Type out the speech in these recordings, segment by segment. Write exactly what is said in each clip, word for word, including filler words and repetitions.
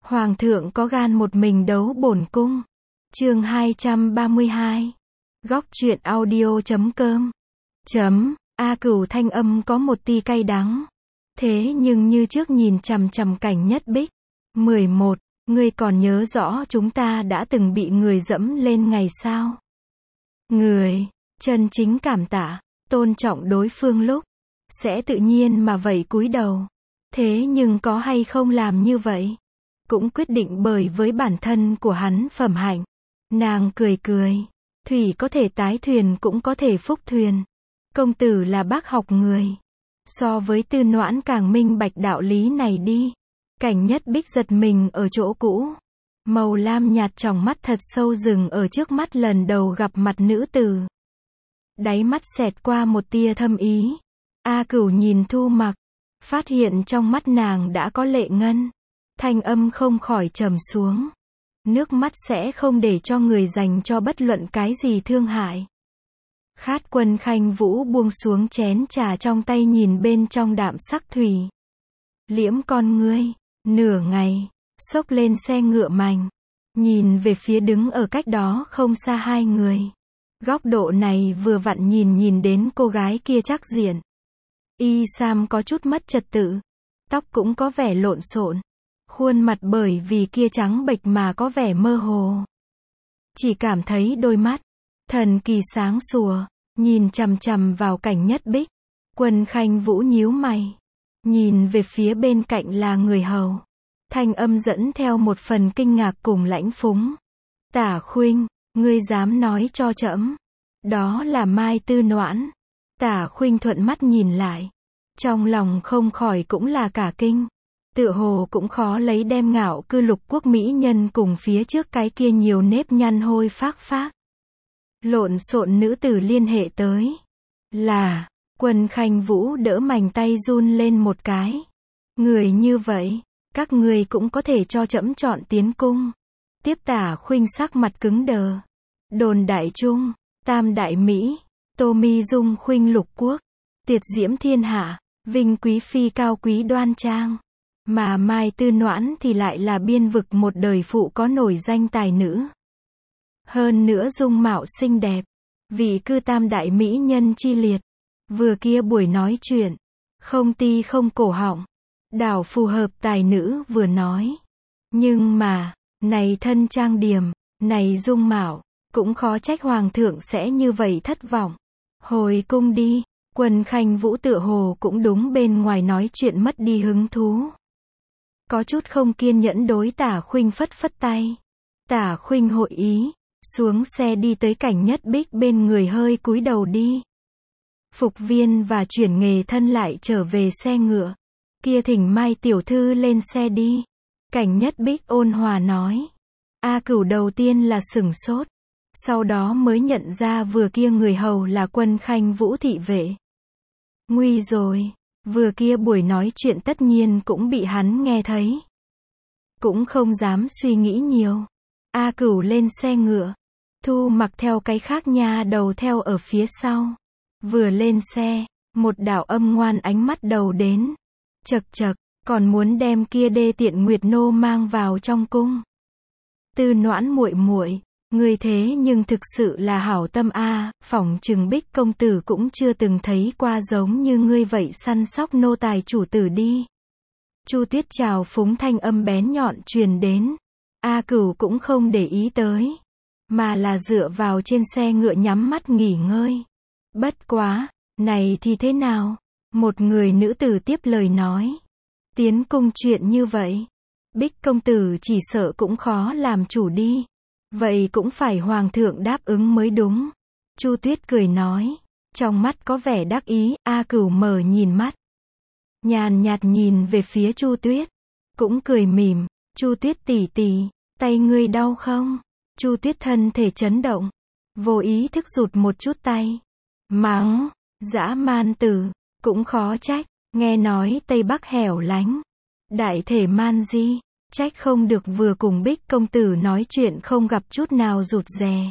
Hoàng thượng có gan một mình đấu bổn cung. Chương hai trăm ba mươi hai. Góc truyện audio chấm com. Chấm, A Cửu thanh âm có một tia cay đắng. Thế nhưng như trước nhìn chằm chằm Cảnh Nhất Bích. mười một. Ngươi còn nhớ rõ chúng ta đã từng bị người dẫm lên ngày sao? Người, chân chính cảm tạ, tôn trọng đối phương lúc, sẽ tự nhiên mà vậy cúi đầu. Thế nhưng có hay không làm như vậy? Cũng quyết định bởi với bản thân của hắn phẩm hạnh. Nàng cười cười. Thủy có thể tái thuyền cũng có thể phúc thuyền. Công tử là bác học người. So với Tư Noãn càng minh bạch đạo lý này đi. Cảnh Nhất Bích giật mình ở chỗ cũ. Màu lam nhạt tròng mắt thật sâu dừng ở trước mắt lần đầu gặp mặt nữ tử. Đáy mắt xẹt qua một tia thâm ý. A Cửu nhìn Thu Mặc. Phát hiện trong mắt nàng đã có lệ ngân. Thanh âm không khỏi trầm xuống. Nước mắt sẽ không để cho người dành cho bất luận cái gì thương hại. Khát Quân Khanh Vũ buông xuống chén trà trong tay nhìn bên trong đạm sắc thủy. Liễm con ngươi, nửa ngày, xốc lên xe ngựa mành. Nhìn về phía đứng ở cách đó không xa hai người. Góc độ này vừa vặn nhìn nhìn đến cô gái kia chắc diện. Y sam có chút mất trật tự. Tóc cũng có vẻ lộn xộn. Khuôn mặt bởi vì kia trắng bệch mà có vẻ mơ hồ. Chỉ cảm thấy đôi mắt thần kỳ sáng sủa, nhìn chằm chằm vào Cảnh Nhất Bích. Quân Khanh Vũ nhíu mày, nhìn về phía bên cạnh là người hầu. Thanh âm dẫn theo một phần kinh ngạc cùng lãnh phúng. Tả Khuynh, ngươi dám nói cho trẫm, đó là Mai Tư Noãn. Tả Khuynh thuận mắt nhìn lại, trong lòng không khỏi cũng là cả kinh. Tựa hồ cũng khó lấy đem ngạo cư lục quốc mỹ nhân cùng phía trước cái kia nhiều nếp nhăn hôi phác phác. Lộn xộn nữ tử liên hệ tới. Là, Quân Khanh Vũ đỡ mảnh tay run lên một cái. Người như vậy, các người cũng có thể cho trẫm chọn tiến cung. Tiếp Tả Khuynh sắc mặt cứng đờ. Đồn đại trung, tam đại Mỹ, Tô Mi Dung khuynh lục quốc, tuyệt diễm thiên hạ, vinh quý phi cao quý đoan trang. Mà Mai Tư Noãn thì lại là biên vực một đời phụ có nổi danh tài nữ. Hơn nữa dung mạo xinh đẹp, vị cư tam đại mỹ nhân chi liệt. Vừa kia buổi nói chuyện, không ti không cổ họng, đảo phù hợp tài nữ vừa nói. Nhưng mà, này thân trang điểm, này dung mạo, cũng khó trách hoàng thượng sẽ như vậy thất vọng. Hồi cung đi, Quân Khanh Vũ tựa hồ cũng đúng bên ngoài nói chuyện mất đi hứng thú. Có chút không kiên nhẫn đối Tả Khuynh phất phất tay. Tả Khuynh hội ý, xuống xe đi tới Cảnh Nhất Bích bên người hơi cúi đầu đi. Phục viên và chuyển nghề thân lại trở về xe ngựa. Kia thỉnh Mai tiểu thư lên xe đi. Cảnh Nhất Bích ôn hòa nói. A Cửu đầu tiên là sửng sốt. Sau đó mới nhận ra vừa kia người hầu là Quân Khanh Vũ thị vệ. Nguy rồi. Vừa kia buổi nói chuyện tất nhiên cũng bị hắn nghe thấy. Cũng không dám suy nghĩ nhiều. A Cửu lên xe ngựa. Thu Mặc theo cái khác nha đầu theo ở phía sau. Vừa lên xe, một đạo âm ngoan ánh mắt đầu đến. Chậc chậc, còn muốn đem kia đê tiện Nguyệt Nô mang vào trong cung. Tư Noãn muội muội, người thế nhưng thực sự là hảo tâm a, phỏng chừng Bích công tử cũng chưa từng thấy qua giống như ngươi vậy săn sóc nô tài chủ tử đi. Chu Tuyết chào phúng thanh âm bén nhọn truyền đến. A Cửu cũng không để ý tới, mà là dựa vào trên xe ngựa nhắm mắt nghỉ ngơi. Bất quá, này thì thế nào? Một người nữ tử tiếp lời nói. Tiến cung chuyện như vậy, Bích công tử chỉ sợ cũng khó làm chủ đi. Vậy cũng phải hoàng thượng đáp ứng mới đúng. Chu Tuyết cười nói, trong mắt có vẻ đắc ý. A Cửu mở nhìn mắt, nhàn nhạt nhìn về phía Chu Tuyết, cũng cười mỉm. Chu Tuyết tỷ tỷ, tay ngươi đau không? Chu Tuyết thân thể chấn động, vô ý thức rụt một chút tay. Mắng, dã man tử, cũng khó trách, nghe nói Tây Bắc hẻo lánh, đại thể man di, trách không được vừa cùng Bích công tử nói chuyện không gặp chút nào rụt rè.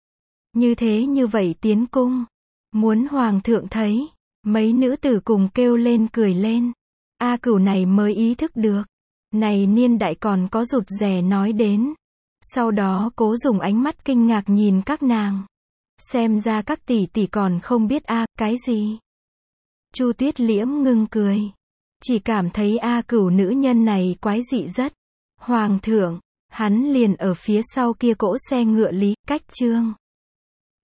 Như thế như vậy tiến cung, muốn hoàng thượng thấy. Mấy nữ tử cùng kêu lên cười lên. A Cửu này mới ý thức được, Này niên đại còn có rụt rè nói đến. Sau đó cố dùng ánh mắt kinh ngạc nhìn các nàng. Xem ra các tỷ tỷ còn không biết a, cái gì? Chu Tuyết Liễm ngưng cười. Chỉ cảm thấy A Cửu nữ nhân này quái dị rất. Hoàng thượng, hắn liền ở phía sau kia cỗ xe ngựa Lý Cách Trương.